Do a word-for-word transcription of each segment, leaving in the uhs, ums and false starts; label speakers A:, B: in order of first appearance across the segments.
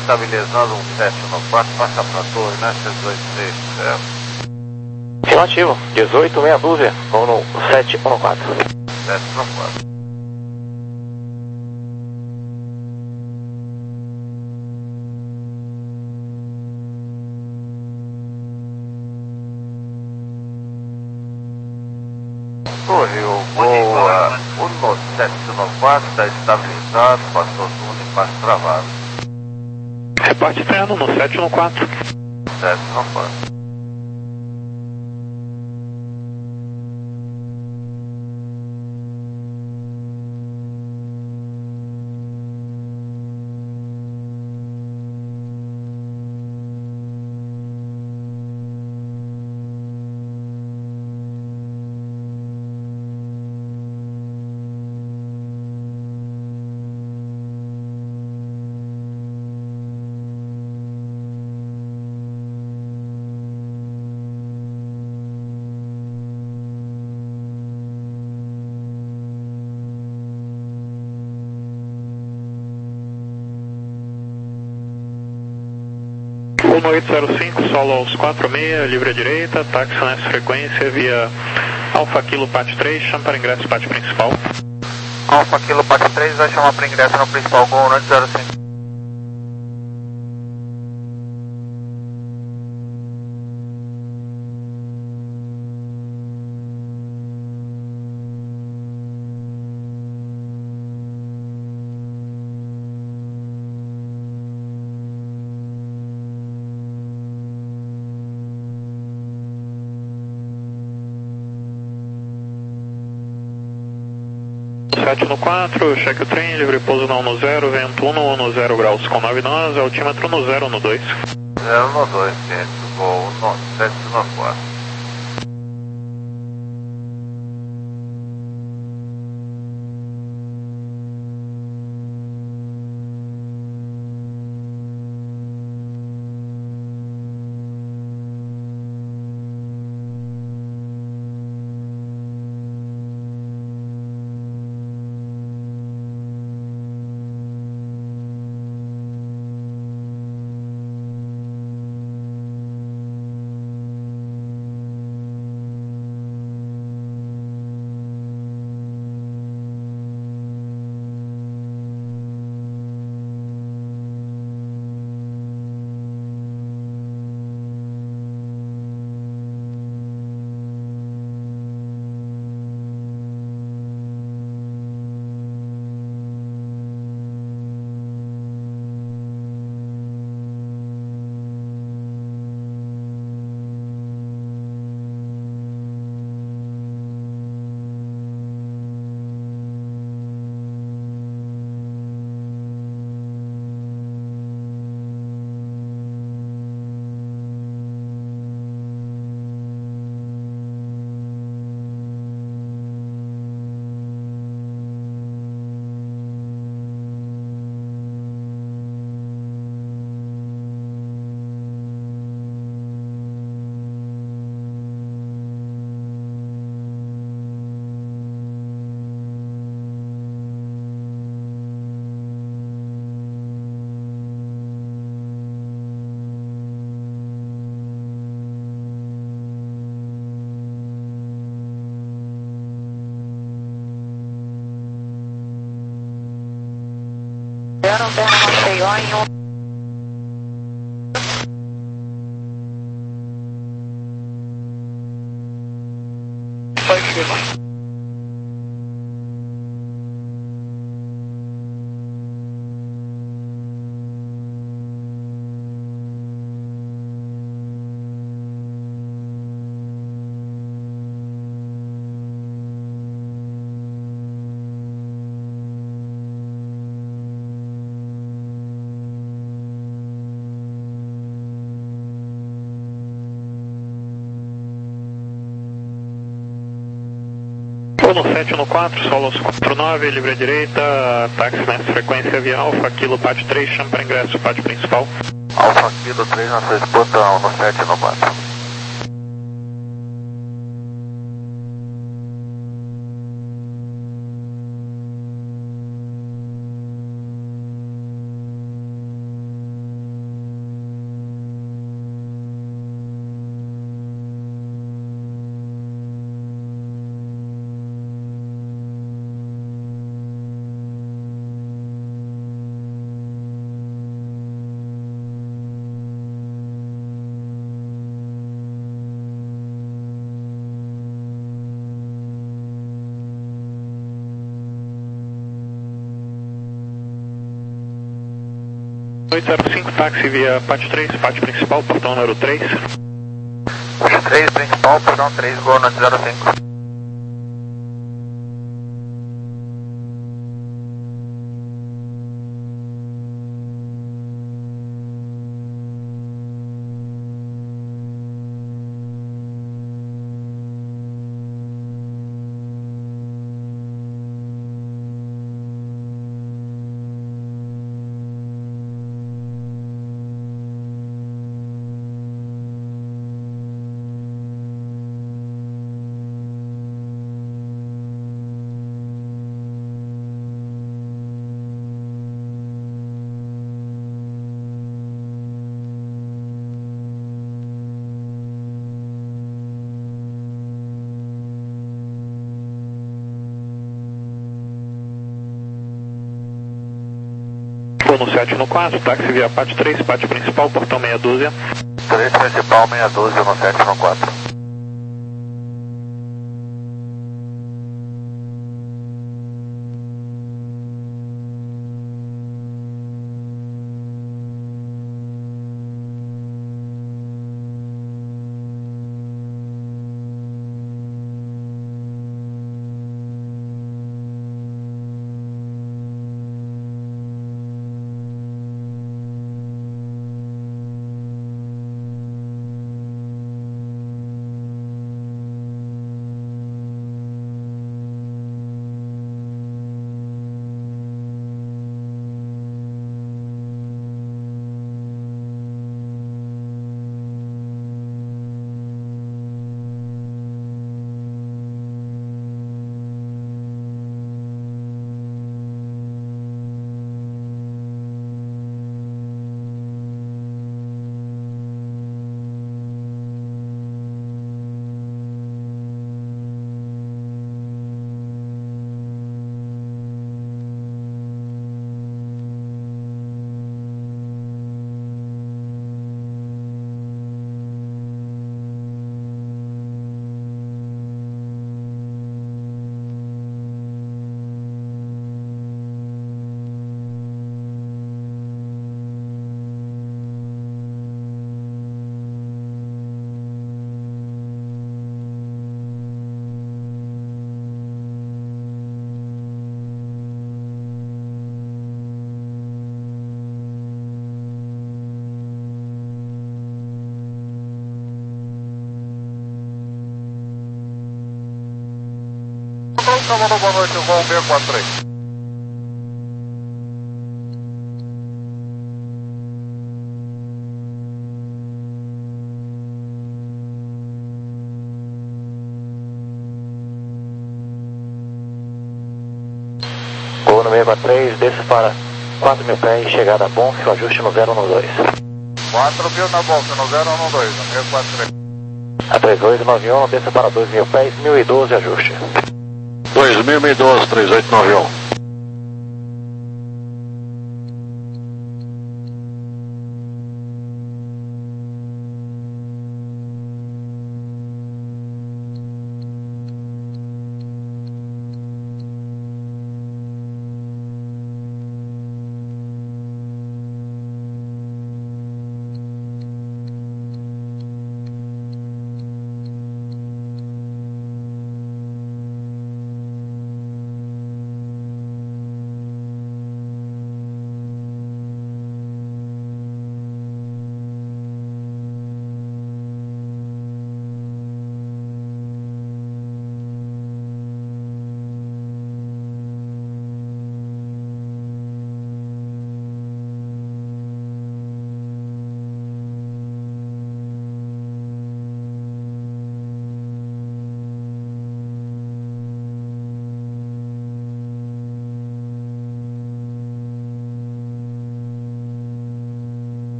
A: estabilizando um sete no quatro, passa para torre, né? dezoito seis, certo?
B: Afirmativo, dezoito, meia dúzia, ou no sete ou no quatro.
A: sete no quatro. Torre, o voo uh, um sete no quatro está estabilizado, passou tudo em passo travado.
B: Reporte externo no sete no quatro.
A: sete no quatro.
B: um oito zero cinco, solo aos quatro seis, livre à direita, táxi nessa frequência via Alfa Kilo Pat três, chama para ingresso Pat principal.
A: Alfa Kilo Pat três vai chamar para ingresso no principal com um oito zero cinco.
B: sete no quatro, cheque o trem, livre pouso no um zero, vento um no zero graus com nove nós, altímetro no zero no dois.
A: zero no dois, gente, voo no sete no quatro.
C: Zero, Berna Maceió em um. Positivo.
B: no sete no quatro, solo aos quatro nove, livre à direita, táxi nessa frequência via Alfa Kilo Pat três, chama para ingresso Pat principal.
A: Alfa Kilo três na sua botão no sete no quatro.
B: oito zero cinco, táxi via Pátio três, pátio principal, portão número três.
A: Pátio três, principal, portão três, Gol oito zero cinco.
B: No sete no quatro, táxi via Pátio três, pátio principal, portão meia dúzia.
A: três principal, meia dúzia no sete no quatro. Comando, boa noite, Gol seis quatro três.
D: Gol no seis quatro três, desça para quatro mil pés, chegada a Bonfim, ajuste no zero um dois.
A: quatro mil na Bonfim, no zero um dois, no seis quatro três.
D: A três oito nove um, desça para dois mil pés, mil e doze, ajuste.
E: dois mil e doze, três oito nove um.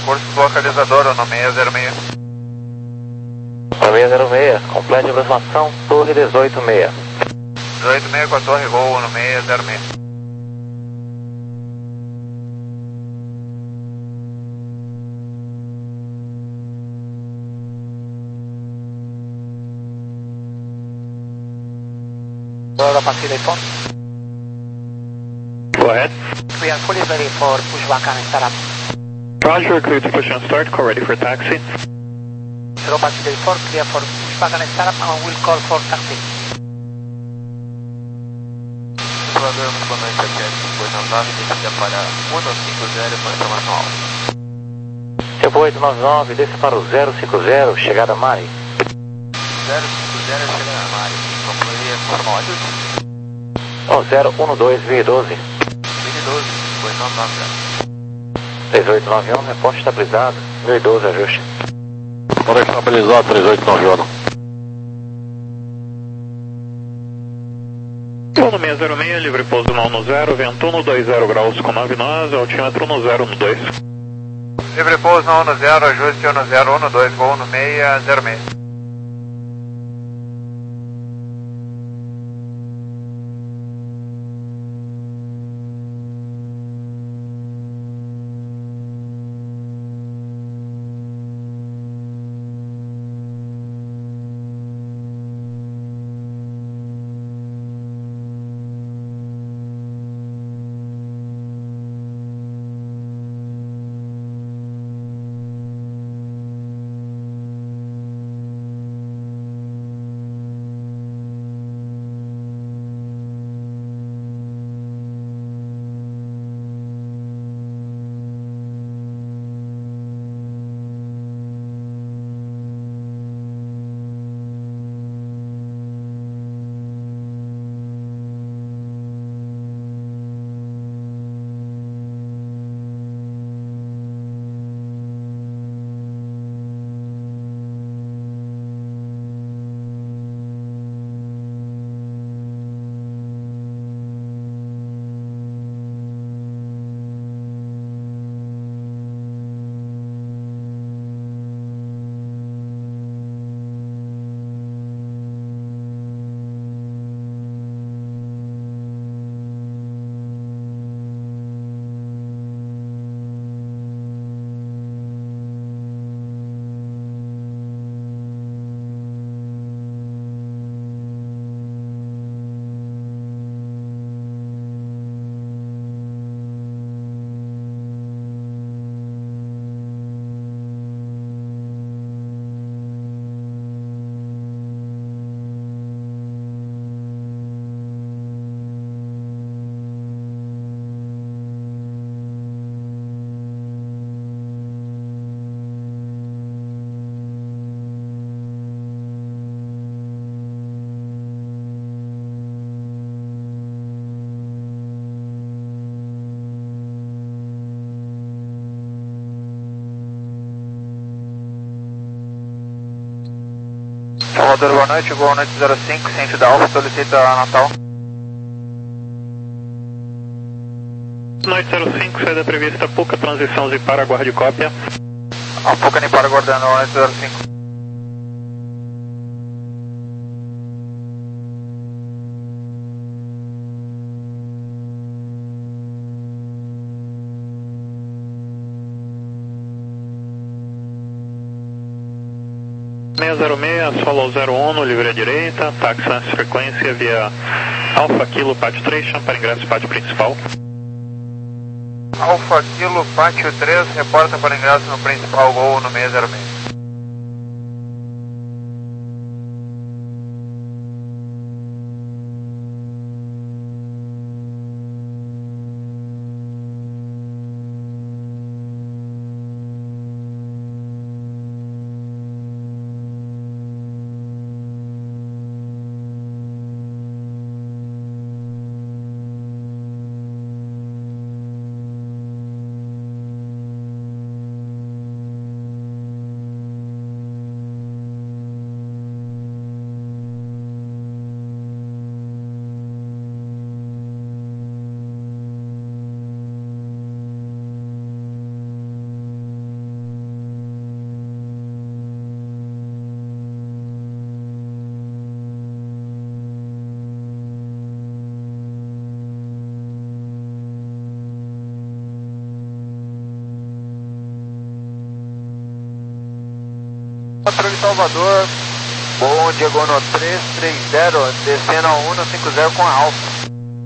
A: reforço do localizador no seis zero seis.
D: seis zero seis, complete a aproximação, torre dezoito seis.
A: dezoito seis com a torre Gol no seis zero seis.
C: Aurora Pacific phone.
B: Go ahead.
C: We are fully ready for pushback and startup.
B: Roger, clear to push and start, call ready for taxi.
C: Aurora Pacific four, clear for pushback and startup, and we'll call for taxi.
A: Simulador, muito boa noite, aqui é cinco oito nove, descida para um cinco zero com informação alta.
D: cinco oito nove nove, desce para o zero cinco zero, chegada Mari.
A: zero cinco zero, chegada Mari. Concluir a informação alta.
D: Oh, zero um dois, V doze.
A: V doze, cinco oito nove nove.
D: três oito nove um, reporte estabilizado, V doze, ajuste.
E: Pode estabilizar três oito nove um.
B: No seis zero seis, livre pouso no um zero, vento no dois zero graus com nove nós, altímetro no zero um dois.
A: Livre pouso no um zero, ajuste um zero um dois, Gol no seis zero seis. Salvador, boa noite, boa noite zero cinco, ciente da Alfa, solicita a Natal.
B: Noite zero cinco, saída prevista, Puca, transição Zipara, aguarde cópia.
A: A Puca Nipara aguardando, boa noite zero cinco.
B: seis zero seis, solo zero um, livre à direita, táxi nessa frequência via Alfa Kilo Pátio três, chama para ingresso pátio principal.
A: Alfa Kilo Pátio três, reporta para ingresso no principal Gol no seis zero seis. Patrulha Salvador, bom, Diego no três três zero, descendo a um no cinco zero com a Alfa.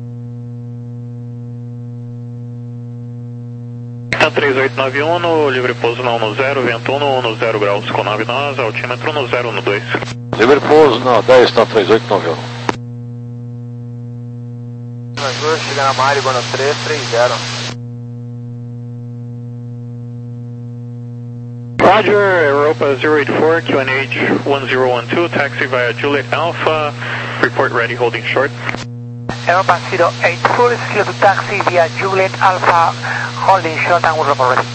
B: três oito nove um no livre pouso na um zero, vento um no zero graus com nove nós, altímetro no zero um dois.
E: Livre pouso na dez na três oito nove um.
A: Chega na Mari, no três três zero.
B: Roger, Europa zero eight four, Q N H one zero one two, taxi via Juliet Alpha, report ready, holding short.
C: Europa zero eight four is clear to taxi via Juliet Alpha, holding short and we'll report ready.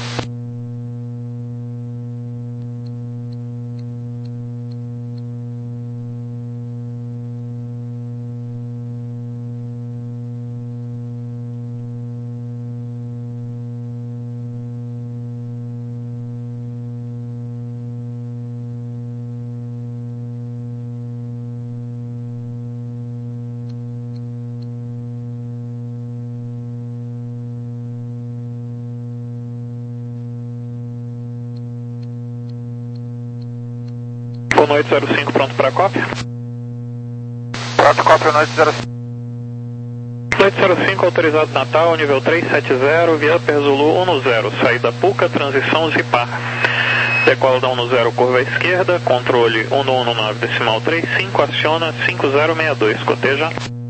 B: Boa noite, zero cinco, pronto para cópia?
A: Pronto, cópia, noite zero cinco.
B: Noite zero cinco, autorizado Natal, nível três sete zero, via Zulu um zero, saída Puca, transição Zipar. Decola da um zero, curva à esquerda, controle um um nove decimal três cinco, aciona cinco zero seis dois, coteja.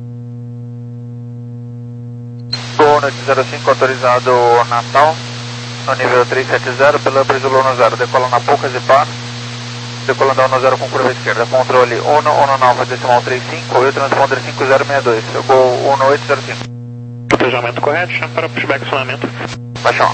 A: Boa noite zero cinco, autorizado Natal, no nível três sete zero, pela Zulu um zero, decola na Puca, Zipar. Decolando a um zero com curva esquerda, controle um um nove decimal três cinco, e o transponder cinco zero seis dois, Gol um oito zero cinco.
B: Cotejamento correto, chama para pushback acionamento.
A: Baixão.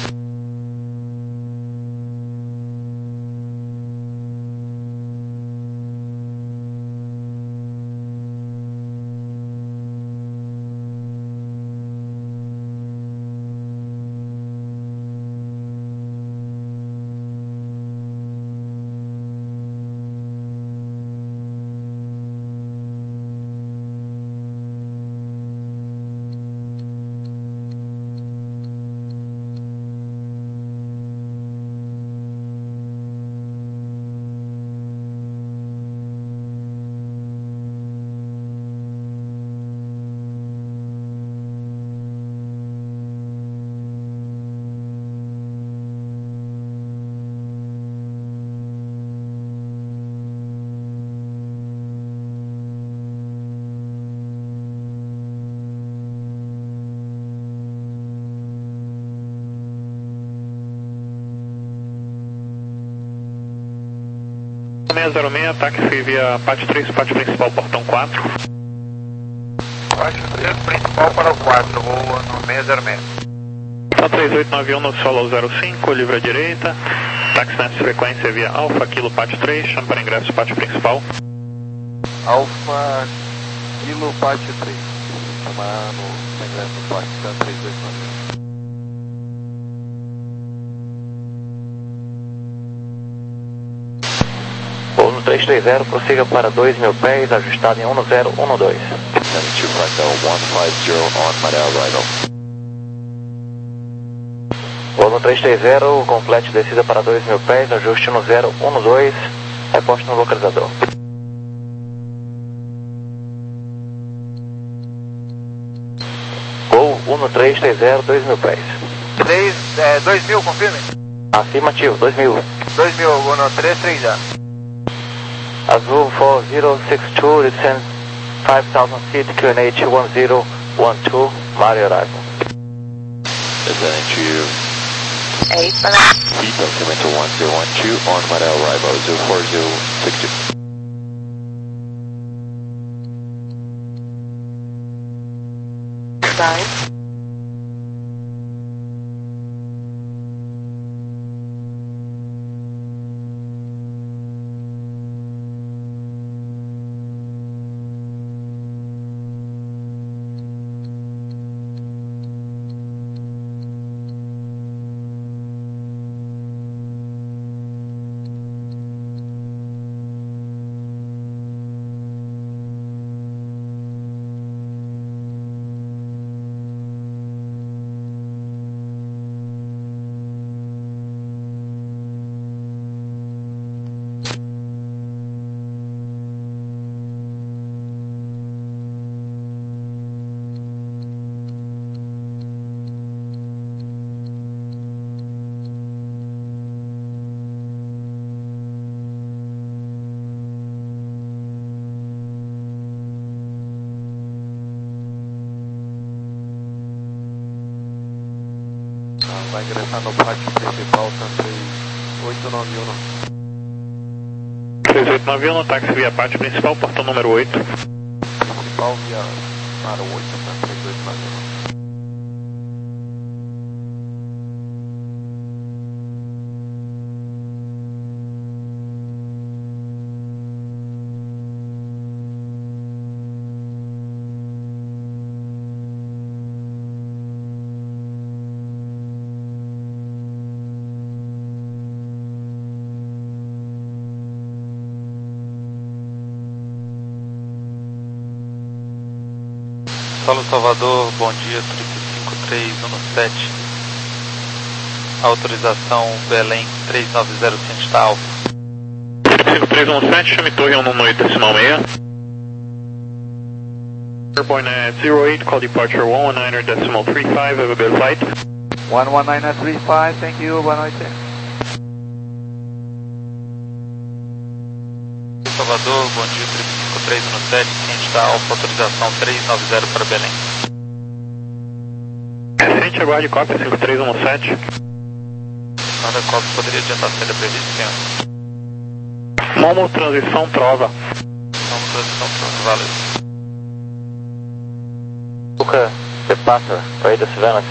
B: seis zero seis, táxi via pátio três, pátio principal, portão quatro.
A: Pátio três, principal para o quatro, vou no seis zero seis.
B: Então três oito nove um no solo zero cinco, livre à direita, táxi nessa frequência via Alfa, Kilo, pátio três, chama para ingresso, pátio principal.
A: Alfa, Kilo, pátio três, chamar no ingresso do pátio três oito nove um.
D: três três zero, prossiga para dois mil pés, ajustado em um zero um dois.
F: seventy-two Flight one five zero on Marel arrival.
D: Voo três três zero, complete descida para dois mil pés, ajuste no zero um dois, reposte no localizador. Gol um três três zero, dois mil pés.
A: três, é, dois mil, confirme?
D: Afirmativo, dois mil.
A: dois mil, vou no três três zero.
D: Azul four zero six two, descend five thousand feet, Q N H one zero one two, Mario arrival.
F: Descending to
C: eight,
F: feet, altimeter one zero one two on Marel arrival, zero four zero six two.
C: nine.
G: Vai ingressar no pátio principal, tá três oito nove um.
B: três oito nove um, táxi via pátio principal, portão número oito.
G: Principal via para o oito, tá três oito nove um.
H: Solo Salvador, bom dia, cinco três um sete. Autorização Belém três nove zero cinco Alfa.
B: cinco três um sete, chame torre um nove oito decimal seis. Airborne at zero eight, call departure one nine decimal three five, have a good flight.
A: one one nine three five, thank you, boa noite.
H: Salvador, bom dia, cinco três um sete, ciente da Alfa, autorização três nove zero para Belém.
B: Recente, aguarde cópia cinco três um sete.
H: Nada cópia, poderia adiantar a saída prevista, senhor?
B: Momo, transição, trova.
H: Momo, transição, trova, valeu.
D: Puka, você passa para Ida Savannah.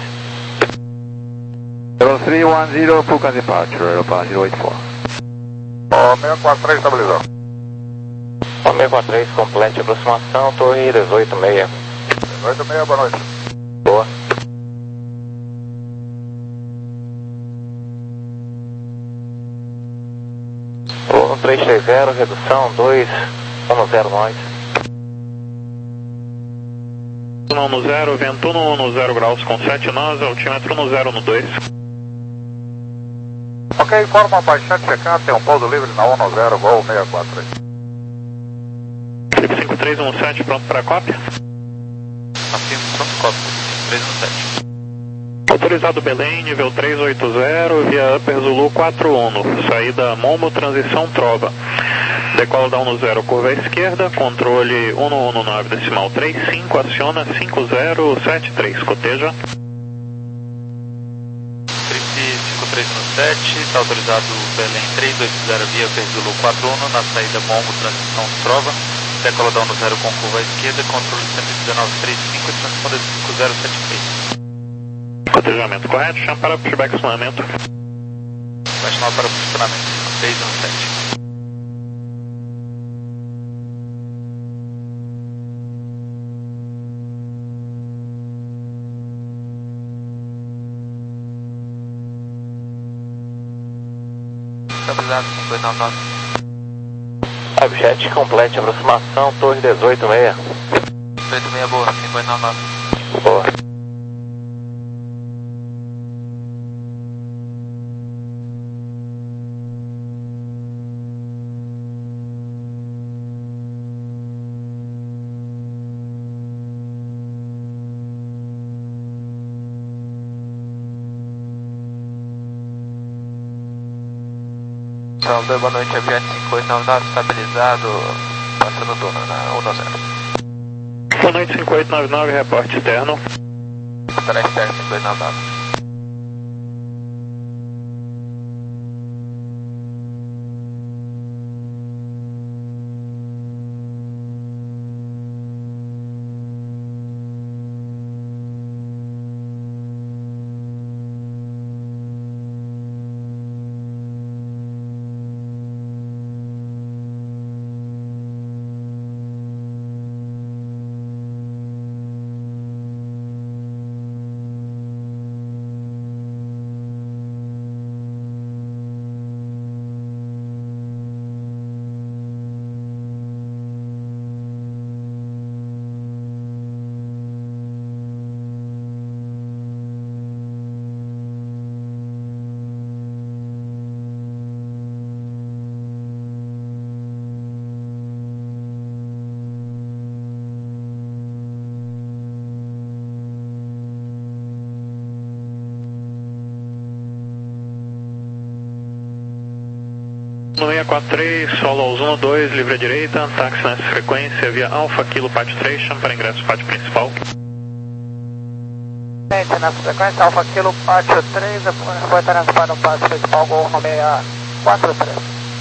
A: zero three one zero, Puka departure, Aeroplan zero eight four.
G: Ó, seis quatro três estabilizou.
D: Ó, seis quatro três, complete aproximação, torre dezoito seis.
G: dezoito seis, boa noite.
D: Boa. um três três zero, redução dois um zero nós.
B: um zero, vento um zero graus com sete nós, altímetro um zero no dois.
G: Ok, informa a baixante checar, tem um pouso livre na um zero, voo seis quatro três.
B: Felipe cinco três um sete, pronto para cópia?
H: Afirmo, pronto, cópia, cinco três um sete.
B: Autorizado Belém, nível três oito zero, via Upper Zulu quatro um, saída Momo, transição Trova. Decola da um zero, curva à esquerda, controle um um nove decimal trinta e cinco, aciona cinco zero sete três, coteja.
H: cinco três um sete, está autorizado Belém três oito zero via Upper Zulu quatro um, na saída Momo, transição Trova. Decola da um zero com curva à esquerda, controle cento e dezenove trinta e cinco e transponder cinco zero sete três.
B: Cotejamento correto, chama para pushback acionamento.
H: Vai chamar para funcionamento, cinco três um sete. Estabilizado, cinco dois nove nove.
D: Abjet, complete aproximação, torre dezoito seis.
H: dezoito seis, boa, cinco dois nove nove.
D: Boa.
H: Salve, boa noite, Abjet cinco oito nove nove, estabilizado, passando o turno na um zero.
B: Boa noite, cinco oito nove nove, reporte externo.
H: Estará externo, cinco oito nove nove.
B: seis quatro três, solo aos um dois, livre à direita, táxi nessa frequência via Alfa Kilo Pátio três, chama para ingresso pátio principal.
C: Novamente, na frequência Alfa Kilo quatro três, foi transparado para o passo principal Gol no seis quatro três.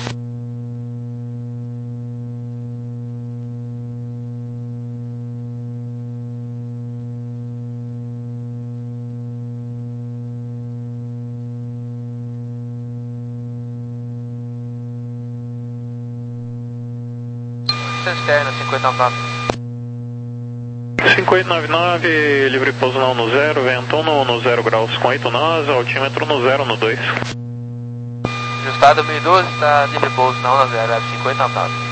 D: Externo, cinquenta e nove.
B: cinco oito nove nove, livre pouso na um zero, vento no um zero graus com oito nós, altímetro no zero no dois.
D: Ajustado mil e doze, está livre pouso na um zero, cinquenta e nove.